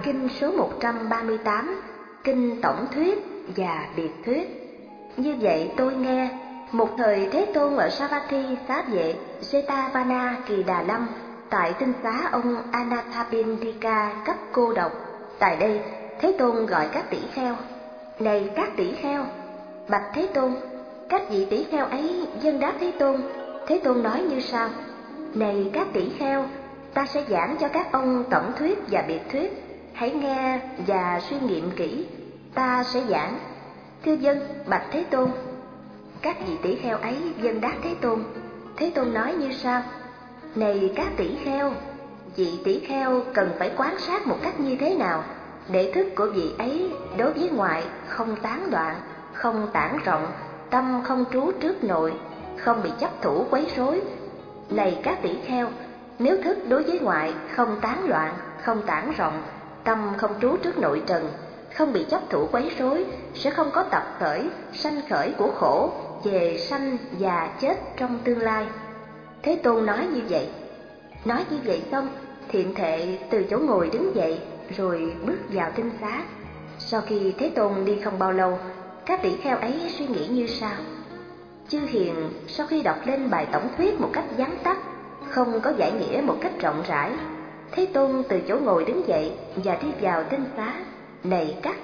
kinh số 138, kinh tổng thuyết và biệt thuyết. Như vậy tôi nghe, một thời Thế Tôn ở Savatthi xá vệ Jetavana Kỳ Đà Lâm, tại tinh xá ông Anathapindika cấp cô độc. Tại đây Thế Tôn gọi các tỷ kheo: này các tỷ kheo, bạch Thế Tôn. Các vị tỷ kheo ấy vâng đáp Thế Tôn. Thế Tôn nói như sau: này các tỷ kheo, ta sẽ giảng cho các ông tổng thuyết và biệt thuyết, hãy nghe và suy nghiệm kỹ. Ta sẽ giảng. Thưa vâng, bạch Thế Tôn. Các vị tỷ kheo ấy vâng đáp Thế Tôn. Thế Tôn nói như sau: này các tỷ kheo, vị tỷ kheo cần phải quan sát một cách như thế nào để thức của vị ấy đối với ngoại không tán đoạn, không tản rộng, tâm không trú trước nội, không bị chấp thủ quấy rối. Này các tỷ kheo, nếu thức đối với ngoại không tán loạn, không tản rộng, tâm không trú trước nội trần, không bị chấp thủ quấy rối, sẽ không có tập khởi, sanh khởi của khổ về sanh già chết trong tương lai. Thế Tôn nói như vậy. Nói như vậy xong, thiện thệ từ chỗ ngồi đứng dậy, rồi bước vào tinh xá. Sau khi Thế Tôn đi không bao lâu, các tỷ kheo ấy suy nghĩ như sau: chư hiền sau khi đọc lên bài tổng thuyết một cách vắn tắt, không có giải nghĩa một cách rộng rãi, Thế Tôn từ chỗ ngồi đứng dậy và đi vào tinh xá. Này các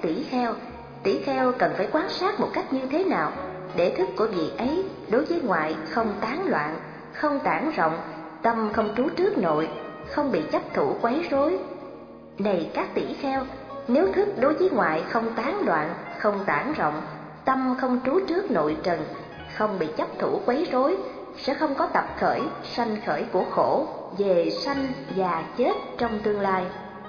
tỷ kheo cần phải quan sát một cách như thế nào để thức của vị ấy đối với ngoại không tán loạn, không tản rộng, tâm không trú trước nội, không bị chấp thủ quấy rối. Này các tỷ kheo, nếu thức đối với ngoại không tán loạn, không tản rộng, tâm không trú trước nội trần, không bị chấp thủ quấy rối, sẽ không có tập khởi, sanh khởi của khổ về sanh già chết trong tương lai.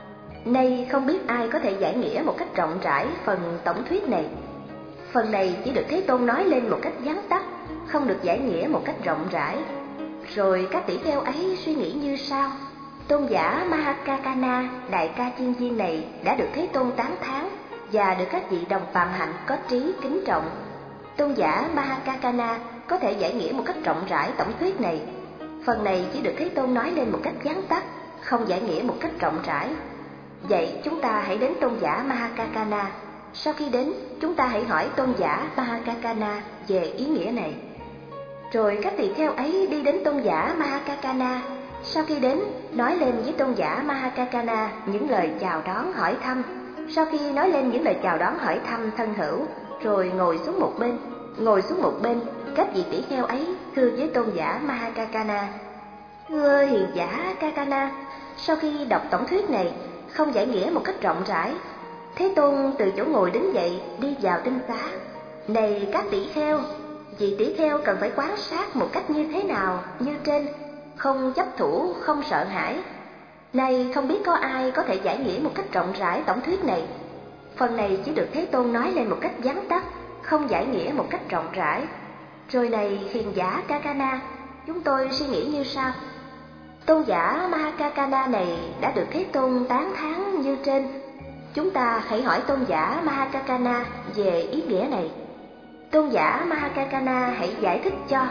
Nay không biết ai có thể giải nghĩa một cách rộng rãi phần tổng thuyết này. Phần này chỉ được Thế Tôn nói lên một cách vắn tắt, không được giải nghĩa một cách rộng rãi. Rồi các tỷ kheo ấy suy nghĩ như sau: tôn giả Mahakakana, đại ca chiên viên này đã được Thế Tôn tán thán và được các vị đồng phạm hạnh có trí kính trọng. Tôn giả Mahakakana có thể giải nghĩa một cách rộng rãi tổng thuyết này. Phần này chỉ được Thế Tôn nói lên một cách vắn tắt, không giải nghĩa một cách rộng rãi. Vậy chúng ta hãy đến tôn giả Mahakakana. Sau khi đến, chúng ta hãy hỏi tôn giả Mahakakana về ý nghĩa này. Rồi các tỳ kheo ấy đi đến tôn giả Mahakakana. Sau khi đến, nói lên với tôn giả Mahakakana những lời chào đón hỏi thăm. Sau khi nói lên những lời chào đón hỏi thăm thân hữu, rồi ngồi xuống một bên, các vị tỷ kheo ấy thưa với tôn giả Mahakakana: thưa hiền giả Kakana, sau khi đọc tổng thuyết này, không giải nghĩa một cách rộng rãi, Thế Tôn từ chỗ ngồi đứng dậy đi vào tinh xá. Này các tỷ kheo, vị tỷ kheo cần phải quan sát một cách như thế nào như trên, không chấp thủ, không sợ hãi. Này không biết có ai có thể giải nghĩa một cách rộng rãi tổng thuyết này. Phần này chỉ được Thế Tôn nói lên một cách vắn tắt, không giải nghĩa một cách rộng rãi. Rồi này hiền giả Kakana, chúng tôi suy nghĩ như sau: tôn giả Mahakakana này đã được Thế Tôn tán thán như trên. Chúng ta hãy hỏi tôn giả Mahakakana về ý nghĩa này. Tôn giả Mahakakana hãy giải thích cho.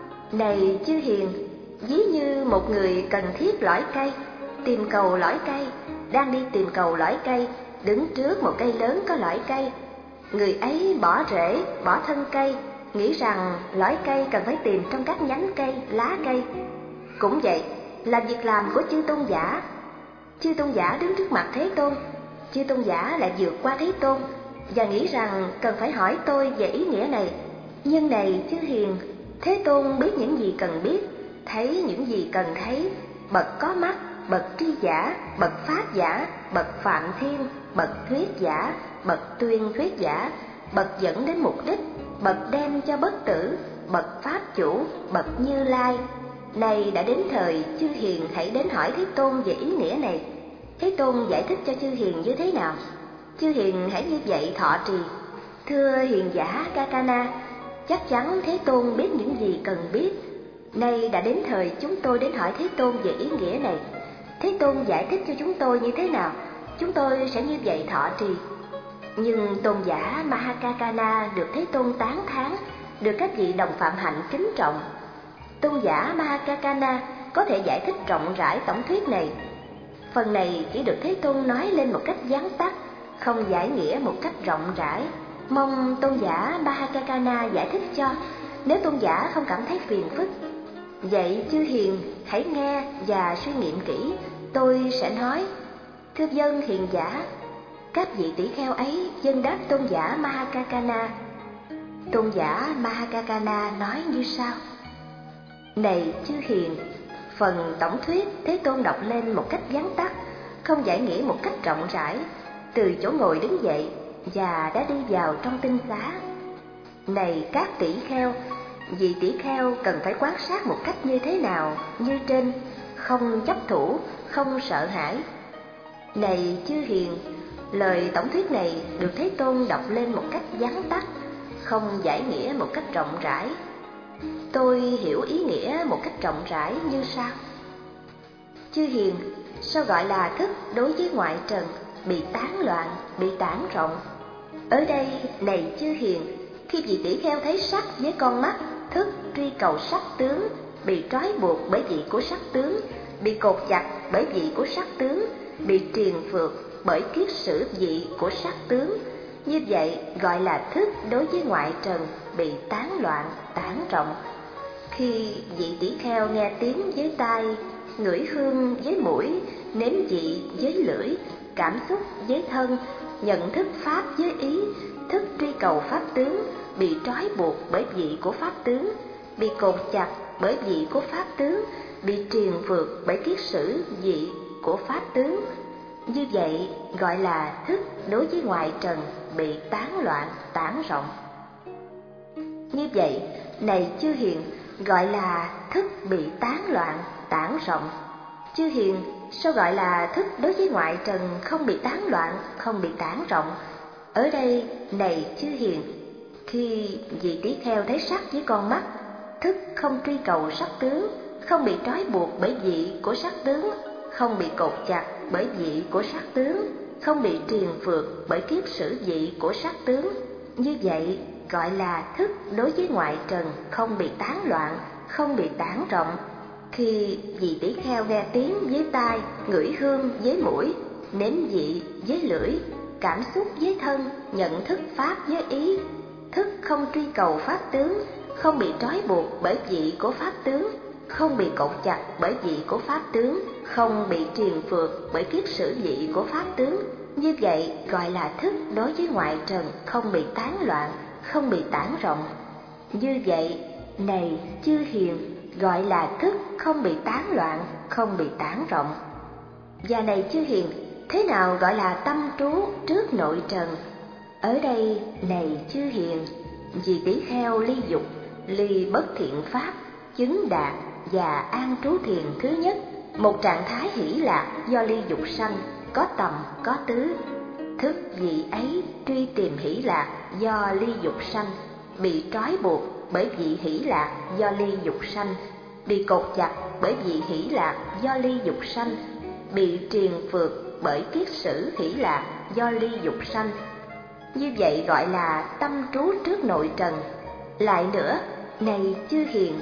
Này chư hiền, ví như một người cần thiết lõi cây, tìm cầu lõi cây, đang đi tìm cầu lõi cây, đứng trước một cây lớn có lõi cây. Người ấy bỏ rễ, bỏ thân cây, nghĩ rằng lõi cây cần phải tìm trong các nhánh cây, lá cây. Cũng vậy là việc làm của chư tôn giả. Chư tôn giả đứng trước mặt Thế Tôn, chư tôn giả lại vượt qua Thế Tôn và nghĩ rằng cần phải hỏi tôi về ý nghĩa này. Nhưng này chư hiền, Thế Tôn biết những gì cần biết, thấy những gì cần thấy, bậc có mắt, bậc tri giả, bậc pháp giả, bậc phạm thiên, bậc thuyết giả, bậc tuyên thuyết giả, bậc dẫn đến mục đích, bậc đem cho bất tử, bậc pháp chủ, bậc Như Lai. Này đã đến thời, chư hiền hãy đến hỏi Thế Tôn về ý nghĩa này. Thế Tôn giải thích cho chư hiền như thế nào? Chư hiền hãy như vậy thọ trì. Thưa hiền giả Kakana, chắc chắn Thế Tôn biết những gì cần biết. Nay đã đến thời chúng tôi đến hỏi Thế Tôn về ý nghĩa này. Thế Tôn giải thích cho chúng tôi như thế nào, chúng tôi sẽ như vậy thọ trì. Nhưng tôn giả Mahakakana được Thế Tôn tán thán, được các vị đồng phạm hạnh kính trọng. Tôn giả Mahakakana có thể giải thích rộng rãi tổng thuyết này. Phần này chỉ được Thế Tôn nói lên một cách vắn tắt, không giải nghĩa một cách rộng rãi. Mong tôn giả Mahakakana giải thích cho, nếu tôn giả không cảm thấy phiền phức. Vậy chư hiền hãy nghe và suy nghiệm kỹ, tôi sẽ nói. Thưa dân hiền giả, các vị tỷ kheo ấy vâng đáp tôn giả Mahakakana. Tôn giả Mahakakana nói như sau: Này chư hiền, phần tổng thuyết Thế Tôn đọc lên một cách vắn tắt, không giải nghĩa một cách rộng rãi, từ chỗ ngồi đứng dậy và đã đi vào trong tinh xá. Này các tỷ kheo, vị tỷ kheo cần phải quan sát một cách như thế nào như trên, không chấp thủ, không sợ hãi. Này chư hiền, lời tổng thuyết này được Thế Tôn đọc lên một cách vắn tắt, không giải nghĩa một cách rộng rãi. Tôi hiểu ý nghĩa một cách rộng rãi như sau. Chư hiền, sao gọi là thức đối với ngoại trần bị tán loạn, bị tản rộng? Ở đây, này chư hiền, khi vị tỷ kheo thấy sắc với con mắt, thức truy cầu sắc tướng, bị trói buộc bởi vị của sắc tướng, bị cột chặt bởi vị của sắc tướng, bị triền phược bởi kiết sử vị của sắc tướng. Như vậy gọi là thức đối với ngoại trần bị tán loạn, tản rộng. Khi vị tỷ kheo nghe tiếng với tai, ngửi hương với mũi, nếm vị với lưỡi, cảm xúc với thân, nhận thức pháp với ý, thức truy cầu pháp tướng, bị trói buộc bởi vị của pháp tướng, bị cột chặt bởi vị của pháp tướng, bị triền phược bởi kiết sử vị của pháp tướng. Như vậy gọi là thức đối với ngoại trần bị tán loạn, tản rộng. Như vậy, này chư hiền, gọi là thức bị tán loạn, tản rộng. Chư hiền, sao gọi là thức đối với ngoại trần không bị tán loạn, không bị tản rộng? Ở đây, này chư hiền, khi vị tỷ kheo thấy sắc với con mắt, thức không truy cầu sắc tướng, không bị trói buộc bởi vị của sắc tướng, không bị cột chặt bởi vị của sắc tướng, không bị triền phược bởi kiết sử vị của sắc tướng. Như vậy gọi là thức đối với ngoại trần không bị tán loạn, không bị tản rộng. Khi vị tỷ kheo nghe tiếng với tai, ngửi hương với mũi, nếm vị với lưỡi, cảm xúc với thân, nhận thức pháp với ý, thức không truy cầu pháp tướng, không bị trói buộc bởi vị của pháp tướng, không bị cột chặt bởi vị của pháp tướng, không bị triền phược bởi kiết sử vị của pháp tướng. Như vậy gọi là thức đối với ngoại trần không bị tán loạn, không bị tản rộng. Như vậy, này chư hiền, gọi là thức không bị tán loạn, không bị tản rộng. Và này chư hiền, thế nào gọi là tâm trú trước nội trần? Ở đây, này chư hiền, vì tỷ kheo ly dục, ly bất thiện pháp, chứng đạt và an trú thiền thứ nhất, một trạng thái hỷ lạc do ly dục sanh, có tầm có tứ. Thức vị ấy truy tìm hỷ lạc do ly dục sanh, bị trói buộc bởi vị hỷ lạc do ly dục sanh, bị cột chặt bởi vị hỷ lạc do ly dục sanh, bị triền phược bởi kiết sử hỷ lạc do ly dục sanh. Như vậy gọi là tâm trú trước nội trần. Lại nữa, này chư hiền,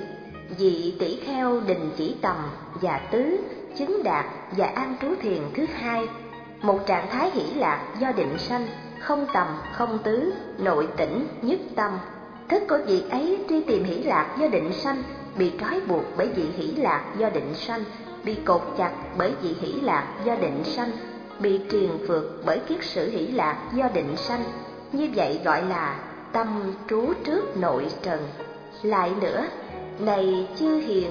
vị tỷ kheo định chỉ tầm và tứ, chứng đạt và an trú thiền thứ hai, một trạng thái hỷ lạc do định sanh, không tầm không tứ, nội tỉnh nhất tâm. Thức của vị ấy truy tìm hỷ lạc do định sanh, bị trói buộc bởi vị hỷ lạc do định sanh, bị cột chặt bởi vị hỷ lạc do định sanh, bị triền phược bởi kiết sử hỷ lạc do định sanh. Như vậy gọi là tâm trú trước nội trần. Lại nữa, này chư hiền,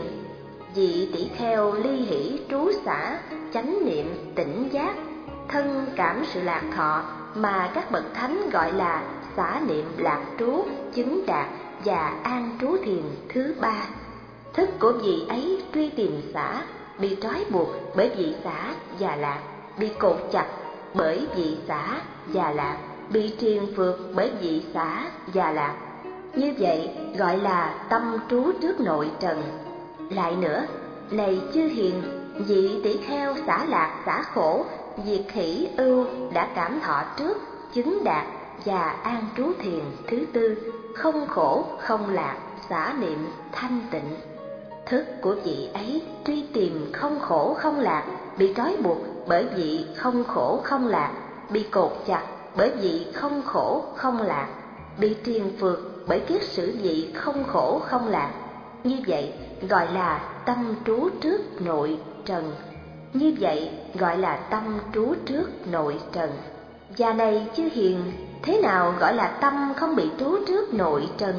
vị tỷ kheo ly hỷ trú xả, chánh niệm tỉnh giác, thân cảm sự lạc thọ mà các bậc thánh gọi là xả niệm lạc trú, chứng đạt và an trú thiền thứ ba. Thức của vị ấy truy tìm xả, bị trói buộc bởi vị xả và lạc, bị cột chặt bởi vị xả và lạc, bị triền phược bởi vị xả và lạc. Như vậy gọi là tâm trú trước nội trần. Lại nữa, này chư hiền, vị tỷ kheo xả lạc xả khổ, diệt hỷ ưu đã cảm thọ trước, chứng đạt và an trú thiền thứ tư, không khổ không lạc, xả niệm thanh tịnh. Thức của vị ấy truy tìm không khổ không lạc, bị trói buộc bởi vì không khổ không lạc, bị cột chặt bởi vì không khổ không lạc, bị triền phượt bởi kiết sử vị không khổ không lạc. Như vậy gọi là tâm trú trước nội trần. Như vậy gọi là tâm trú trước nội trần. Và này chư hiền, thế nào gọi là tâm không bị trú trước nội trần?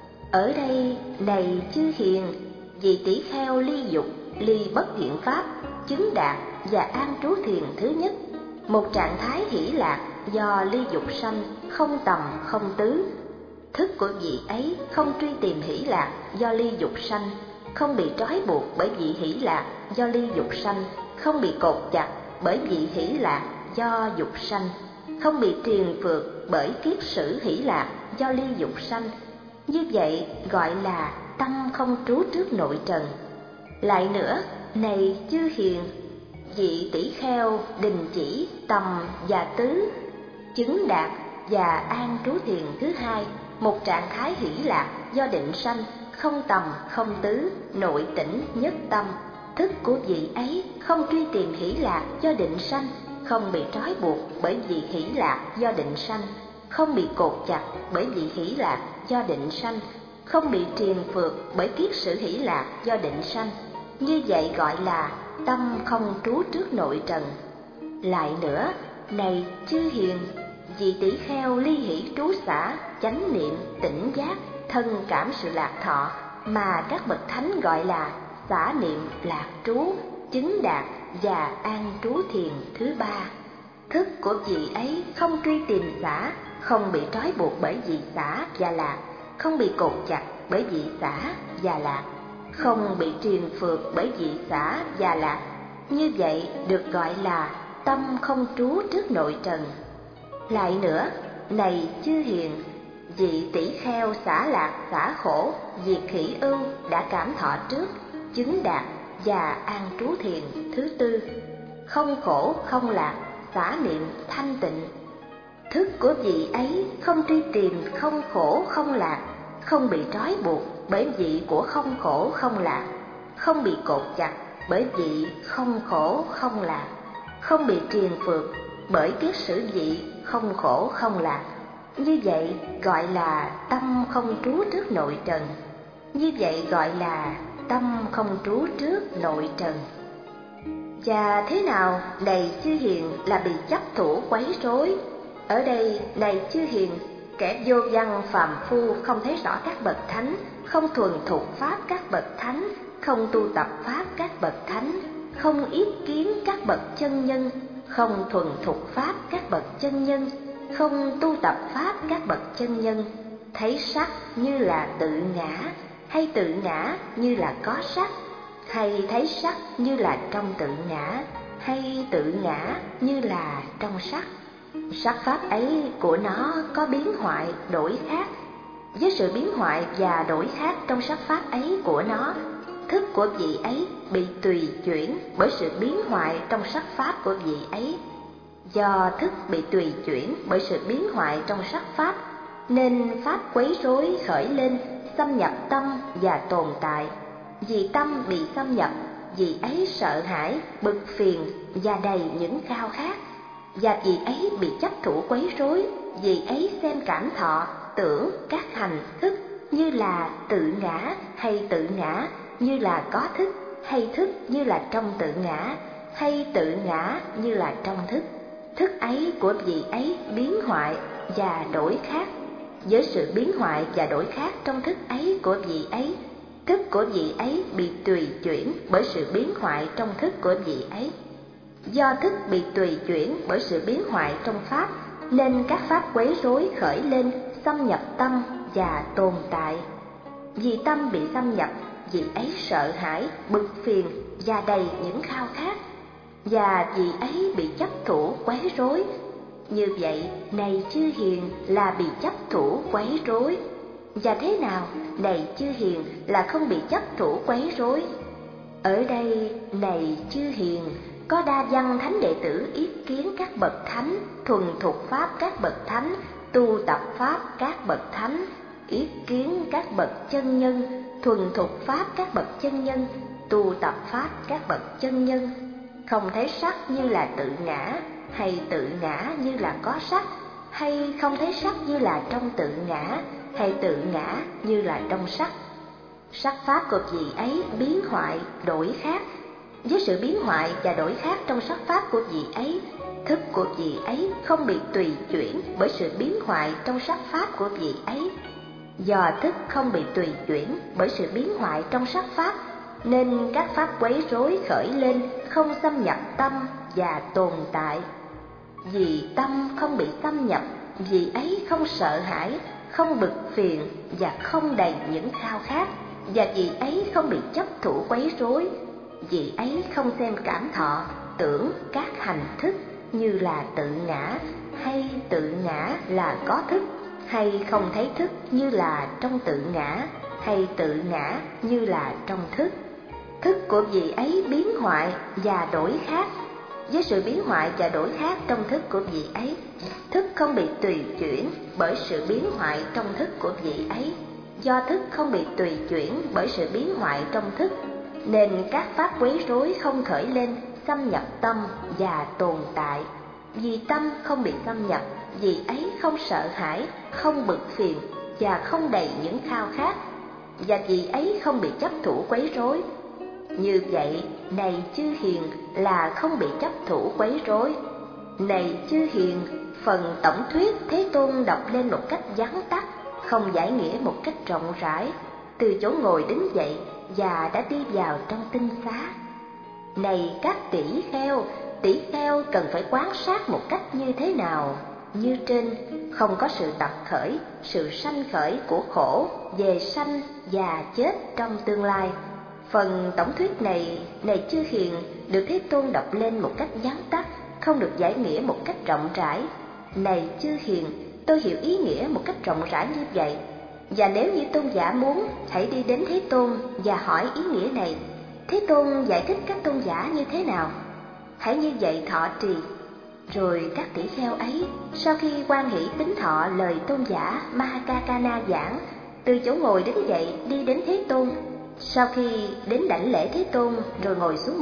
Ở đây này chư hiền, vị tỷ kheo ly dục, ly bất thiện pháp, chứng đạt và an trú thiền thứ nhất, một trạng thái hỷ lạc do ly dục sanh, không tầm không tứ. Thức của vị ấy không truy tìm hỷ lạc do ly dục sanh, không bị trói buộc bởi vị hỷ lạc do ly dục sanh, không bị cột chặt bởi vị hỷ lạc do dục sanh, không bị triền phượt bởi kiết sử hỷ lạc do ly dục sanh. Như vậy gọi là tâm không trú trước nội trần. Lại nữa, này chư hiền, vị tỷ kheo đình chỉ tầm và tứ, chứng đạt và an trú thiền thứ hai, một trạng thái hỷ lạc do định sanh, không tầm không tứ, nội tỉnh nhất tâm. Thức của vị ấy không truy tìm hỷ lạc do định sanh, không bị trói buộc bởi vị hỷ lạc do định sanh, không bị cột chặt bởi vị hỷ lạc do định sanh, không bị triền phượt bởi kiết sử hỷ lạc do định sanh. Như vậy gọi là tâm không trú trước nội trần. Lại nữa, này chư hiền, vị tỷ kheo ly hỷ trú xả, chánh niệm, tỉnh giác, thân cảm sự lạc thọ, mà các bậc thánh gọi là xả niệm lạc trú, chứng đạt và an trú thiền thứ ba. Thức của vị ấy không truy tìm xả, không bị trói buộc bởi vị xả và lạc, không bị cột chặt bởi vị xả và lạc, không bị triền phượt bởi vị xả và lạc. Như vậy được gọi là tâm không trú trước nội trần. Lại nữa, này chư hiền, vị tỷ kheo xả lạc xả khổ, diệt khỉ ưu đã cảm thọ trước, chứng đạt và an trú thiền thứ tư, không khổ không lạc, xả niệm thanh tịnh. Thức của vị ấy không truy tìm không khổ không lạc, không bị trói buộc bởi vị của không khổ không lạc, không bị cột chặt bởi vị không khổ không lạc, không bị triền phượt bởi kiết sử vị không khổ không lạc. Như vậy gọi là tâm không trú trước nội trần. Như vậy gọi là tâm không trú trước nội trần. Và thế nào, này chư hiền, là bị chấp thủ quấy rối? Ở đây, này chư hiền, kẻ vô văn phàm phu không thấy rõ các bậc thánh, không thuần thục pháp các bậc thánh, không tu tập pháp các bậc thánh, không yết kiến các bậc chân nhân, không thuần thục pháp các bậc chân nhân, không tu tập pháp các bậc chân nhân, thấy sắc như là tự ngã, hay tự ngã như là có sắc, hay thấy sắc như là trong tự ngã, hay tự ngã như là trong sắc. Sắc pháp ấy của nó có biến hoại đổi khác. Với sự biến hoại và đổi khác trong sắc pháp ấy của nó, thức của vị ấy bị tùy chuyển bởi sự biến hoại trong sắc pháp của vị ấy. Do thức bị tùy chuyển bởi sự biến hoại trong sắc pháp, nên pháp quấy rối khởi lên, xâm nhập tâm và tồn tại. Vì tâm bị xâm nhập, vị ấy sợ hãi, bực phiền và đầy những khao khát. Và vị ấy bị chấp thủ quấy rối, vị ấy xem cảm thọ, tưởng, các hành, thức như là tự ngã hay tự ngã như là có thức, hay thức như là trong tự ngã, hay tự ngã như là trong thức. Thức ấy của vị ấy biến hoại và đổi khác. Với sự biến hoại và đổi khác trong thức ấy của vị ấy, thức của vị ấy bị tùy chuyển bởi sự biến hoại trong thức của vị ấy. Do thức bị tùy chuyển bởi sự biến hoại trong pháp, nên các pháp quấy rối khởi lên, xâm nhập tâm và tồn tại. Vì tâm bị xâm nhập, vị ấy sợ hãi, bực phiền và đầy những khao khát. Và vị ấy bị chấp thủ quấy rối. Như vậy, này chư hiền, là bị chấp thủ quấy rối. Và thế nào, này chư hiền, là không bị chấp thủ quấy rối? Ở đây, này chư hiền, có đa văn thánh đệ tử yết kiến các bậc thánh, thuần thục pháp các bậc thánh, tu tập pháp các bậc thánh, yết kiến các bậc chân nhân, thuần thục pháp các bậc chân nhân, tu tập pháp các bậc chân nhân, không thấy sắc như là tự ngã, hay tự ngã như là có sắc, hay không thấy sắc như là trong tự ngã, hay tự ngã như là trong sắc. Sắc pháp của vị ấy biến hoại, đổi khác. Với sự biến hoại và đổi khác trong sắc pháp của vị ấy, thức của vị ấy không bị tùy chuyển bởi sự biến hoại trong sắc pháp của vị ấy. Do thức không bị tùy chuyển bởi sự biến hoại trong sắc pháp, nên các pháp quấy rối khởi lên không xâm nhập tâm và tồn tại. Vì tâm không bị xâm nhập, vị ấy không sợ hãi, không bực phiền và không đầy những khao khát, và vị ấy không bị chấp thủ quấy rối. Vị ấy không xem cảm thọ, tưởng các hành thức như là tự ngã, hay tự ngã là có thức, hay không thấy thức như là trong tự ngã, hay tự ngã như là trong thức. Thức của vị ấy biến hoại và đổi khác. Với sự biến hoại và đổi khác trong thức của vị ấy, thức không bị tùy chuyển bởi sự biến hoại trong thức của vị ấy. Do thức không bị tùy chuyển bởi sự biến hoại trong thức, nên các pháp quấy rối không khởi lên xâm nhập tâm và tồn tại. Vì tâm không bị xâm nhập, vị ấy không sợ hãi, không bực phiền và không đầy những khao khát, và vị ấy không bị chấp thủ quấy rối. Như vậy, này chư hiền, là không bị chấp thủ quấy rối. Này chư hiền, phần tổng thuyết Thế Tôn đọc lên một cách vắn tắt, không giải nghĩa một cách rộng rãi, từ chỗ ngồi đứng dậy và đã đi vào trong tinh xá. Này các tỷ kheo cần phải quan sát một cách như thế nào? Như trên, không có sự tập khởi, sự sanh khởi của khổ về sanh và chết trong tương lai. Phần tổng thuyết này, này chư hiền, được Thế Tôn đọc lên một cách vắn tắt, không được giải nghĩa một cách rộng rãi. Này chư hiền, tôi hiểu ý nghĩa một cách rộng rãi như vậy, và nếu như tôn giả muốn, hãy đi đến Thế Tôn và hỏi ý nghĩa này. Thế Tôn giải thích các tôn giả như thế nào? Hãy như vậy thọ trì. Rồi các tỷ kheo ấy, sau khi hoan hỷ tín thọ lời tôn giả Mahakakana giảng, từ chỗ ngồi đứng dậy đi đến Thế Tôn. Sau khi đến đảnh lễ Thế Tôn rồi ngồi xuống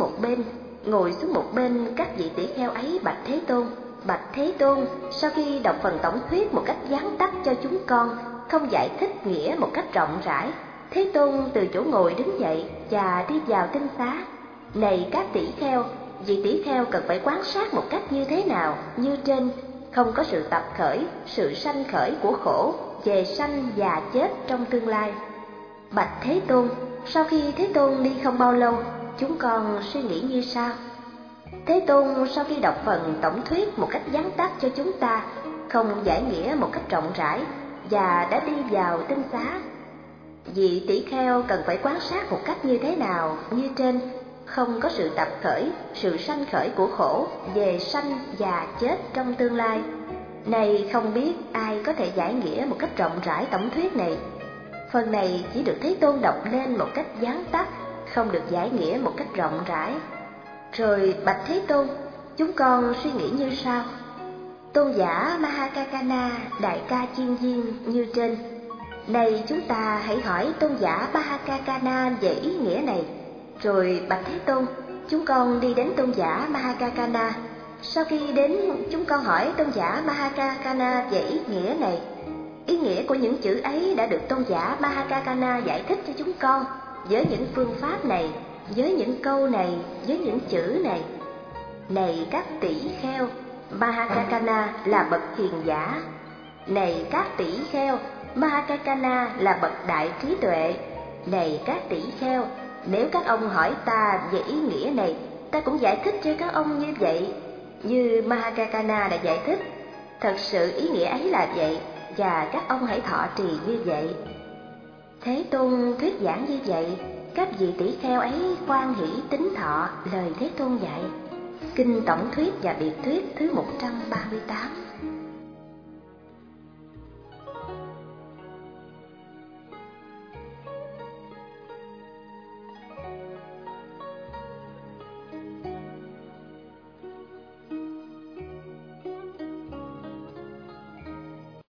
một bên, các vị tỷ kheo ấy bạch Thế Tôn: Bạch Thế Tôn, sau khi đọc phần tổng thuyết một cách vắn tắt cho chúng con, không giải thích nghĩa một cách rộng rãi, Thế Tôn từ chỗ ngồi đứng dậy và đi vào tinh xá. Này các tỷ kheo, vị tỷ kheo cần phải quan sát một cách như thế nào? Như trên, không có sự tập khởi, sự sanh khởi của khổ về sanh và chết trong tương lai. Bạch Thế Tôn, sau khi Thế Tôn đi không bao lâu, chúng con suy nghĩ như sau. Thế Tôn sau khi đọc phần tổng thuyết một cách vắn tắt cho chúng ta, không giải nghĩa một cách rộng rãi, và đã đi vào tinh xá. Vị tỷ kheo cần phải quan sát một cách như thế nào? Như trên, không có sự tập khởi, sự sanh khởi của khổ về sanh và chết trong tương lai. Này không biết ai có thể giải nghĩa một cách rộng rãi tổng thuyết này. Phần này chỉ được Thế Tôn đọc lên một cách vắn tắt, không được giải nghĩa một cách rộng rãi. Rồi bạch Thế Tôn, chúng con suy nghĩ như sau. Tôn giả Mahakakana đại ca chiên viên như trên. Này chúng ta hãy hỏi tôn giả Mahakakana về ý nghĩa này. Rồi bạch Thế Tôn, chúng con đi đến tôn giả Mahakakana. Sau khi đến, chúng con hỏi tôn giả Mahakakana về ý nghĩa này. Ý nghĩa của những chữ ấy đã được tôn giả Mahakakana giải thích cho chúng con, với những phương pháp này, với những câu này, với những chữ này. Này các tỷ kheo, Mahakakana là bậc hiền giả. Này các tỷ kheo, Mahakakana là bậc đại trí tuệ. Này các tỷ kheo, nếu các ông hỏi ta về ý nghĩa này, ta cũng giải thích cho các ông như vậy, như Mahakakana đã giải thích. Thật sự ý nghĩa ấy là vậy, và các ông hãy thọ trì như vậy. Thế Tôn thuyết giảng như vậy, các vị tỷ kheo ấy hoan hỷ tín thọ lời Thế Tôn dạy. Kinh tổng thuyết và biệt thuyết thứ 138.